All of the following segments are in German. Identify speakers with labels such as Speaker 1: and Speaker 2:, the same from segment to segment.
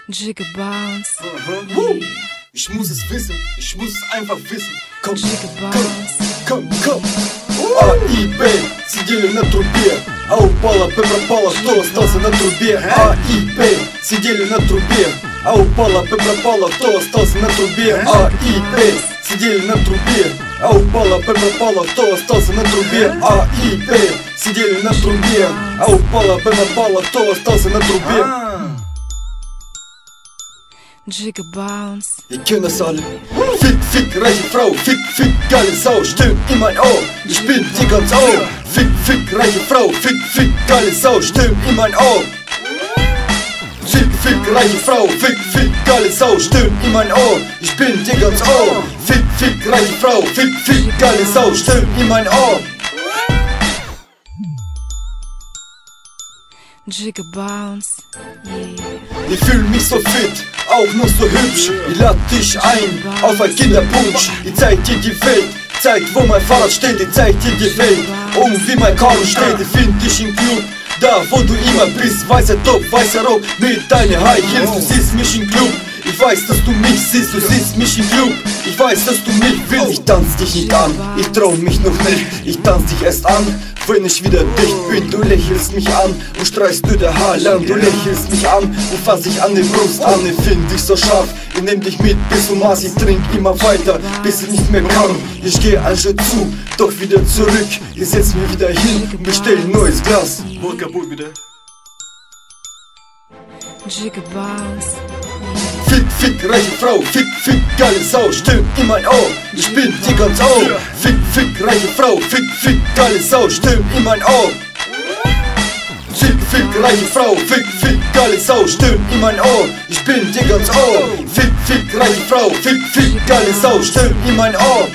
Speaker 1: Jigga Bounce.
Speaker 2: Ich muss es wissen, ich muss es einfach wissen. Komm,
Speaker 1: Jigga Bounce.
Speaker 2: komm. АИБ сидели на трубе, а упала Б пропала, кто остался на трубе? АИБ сидели на трубе, а упала Б пропала, кто остался на трубе? АИБ сидели на трубе, а упала Б пропала, кто остался на трубе? АИБ сидели на трубе, а упала Б пропала, кто остался на трубе?
Speaker 1: Jigga Bounce.
Speaker 2: Ihr kennt das alle. Fick, fick, reiche Frau, fick, fick, geile Sau, stimmt in mein Ohr, ich bin dir ganz Ohr. Fick, fick, reiche Frau, fick, fick, geile Sau, stimmt in mein Ohr. Fick, fick, reiche Frau, fick, fick, geile Sau, stimmt in mein Ohr, ich bin dir ganz Ohr. Fick, fick, reiche Frau, fick, fick, geile Sau, stimmt in mein Ohr.
Speaker 1: Jigga Bounce. Yeah.
Speaker 2: Ich fühl mich so fit, auch noch so hübsch. Ich lad dich ein auf ein Kinderpunsch. Ich zeig dir die Welt, zeig wo mein Fahrrad steht. Ich zeig dir die Welt, wie mein Karo steht. Ich find dich im Club, da wo du immer bist. Weißer Top, weißer Rock mit deinen High Heels. Du siehst mich im Club, ich weiß, dass du mich siehst. Du siehst mich im Club, ich weiß, dass du mich willst. Ich tanz dich nicht an, ich trau mich noch nicht. Ich tanz dich erst an, wenn ich wieder dicht bin. Du lächelst mich an und streichst dir der Haar lang. Du lächelst mich an und fass dich an die Brust an. Ich find dich so scharf, ich nehm dich mit bis zum Mars. Ich trink immer weiter, bis ich nicht mehr kann. Ich geh einen Schritt zu, doch wieder zurück. Ich setz mich wieder hin und bestell ein neues Glas. Wodka Bull bitte.
Speaker 1: Jigga Bounce.
Speaker 2: Fick, fick, reiche Frau, fick, fick, geile Sau, stimmt in mein Ohr, ich bin dir ganz Ohr. Fick, fick, reiche Frau, fick, fick, geile Sau, stimmt in mein Ohr. Fick, fick, reiche Frau, fick, fick, geile Sau, stimmt in mein Ohr, ich bin dir ganz Ohr. Fick, fick, reiche Frau, fick, fick, geile Sau, stimmt in mein Ohr.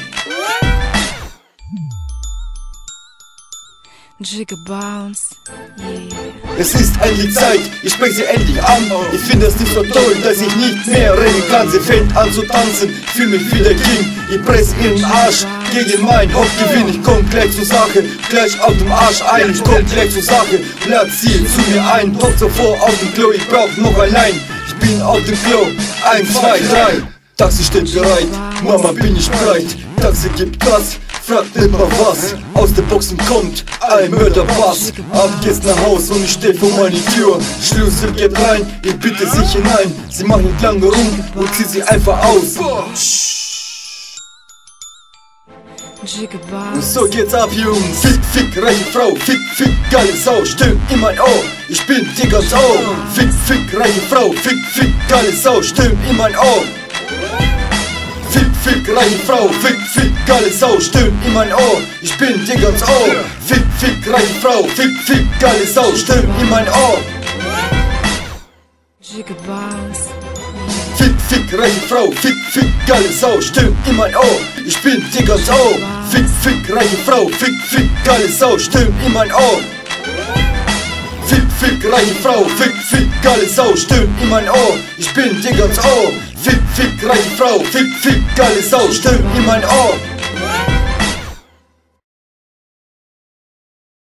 Speaker 1: Jigga Bounce. Yeah.
Speaker 2: Es ist endlich Zeit, ich sprech sie endlich an. Ich finde es nicht so toll, dass ich nicht mehr reden kann. Sie fängt an zu tanzen, fühl mich wie der King. Ich press ihren Arsch gegen mein Hauptgewinn. Ich komm gleich zur Sache, gleich auf dem Arsch ein. Ich komm gleich zur Sache, lad sie zu mir ein. Hop sofort auf dem Klo, ich brauch noch allein. Ich bin auf dem Klo, 1, 2, 3. Taxi steht bereit, Mama bin ich bereit. Taxi gibt Gas, fragt nicht mal was. Aus den Boxen kommt ein Mörderbass. Ab geht's nach Haus und ich steh vor meine Tür. Schlüssel geht rein, ich bitte sich hinein. Sie macht nicht lange rum und zieht sie einfach aus.
Speaker 1: Jigga Bounce.
Speaker 2: So geht's ab, Jungs. Fick, fick, reiche Frau, fick, fick, geile Sau, stimmt in mein Ohr, ich bin dir ganz Ohr. Fick, fick, reiche Frau, fick, fick, geile Sau, stimmt in mein Ohr. Fick, fick, reiche Frau, fick, fick, geile Sau, stimmt in mein Ohr, ich bin dir ganz Ohr. Fick, fick, reiche Frau, fick, fick, geile Sau, stimmt in mein Ohr.
Speaker 1: Jigga Bounce.
Speaker 2: Fick, fick, reiche Frau, fick, fick, geile Sau, stimmt in mein Ohr, ich bin dir ganz Ohr. Fick, fick, reiche Frau, fick, fick, geile Sau, stimmt in mein Ohr. Fick, fick, reiche Frau, fick, fick, geile Sau, stimmt in mein Ohr, ich bin dir ganz Ohr. Fick, fick, reiche Frau, fick, fick, geile Sau, stimmt in mein Ohr.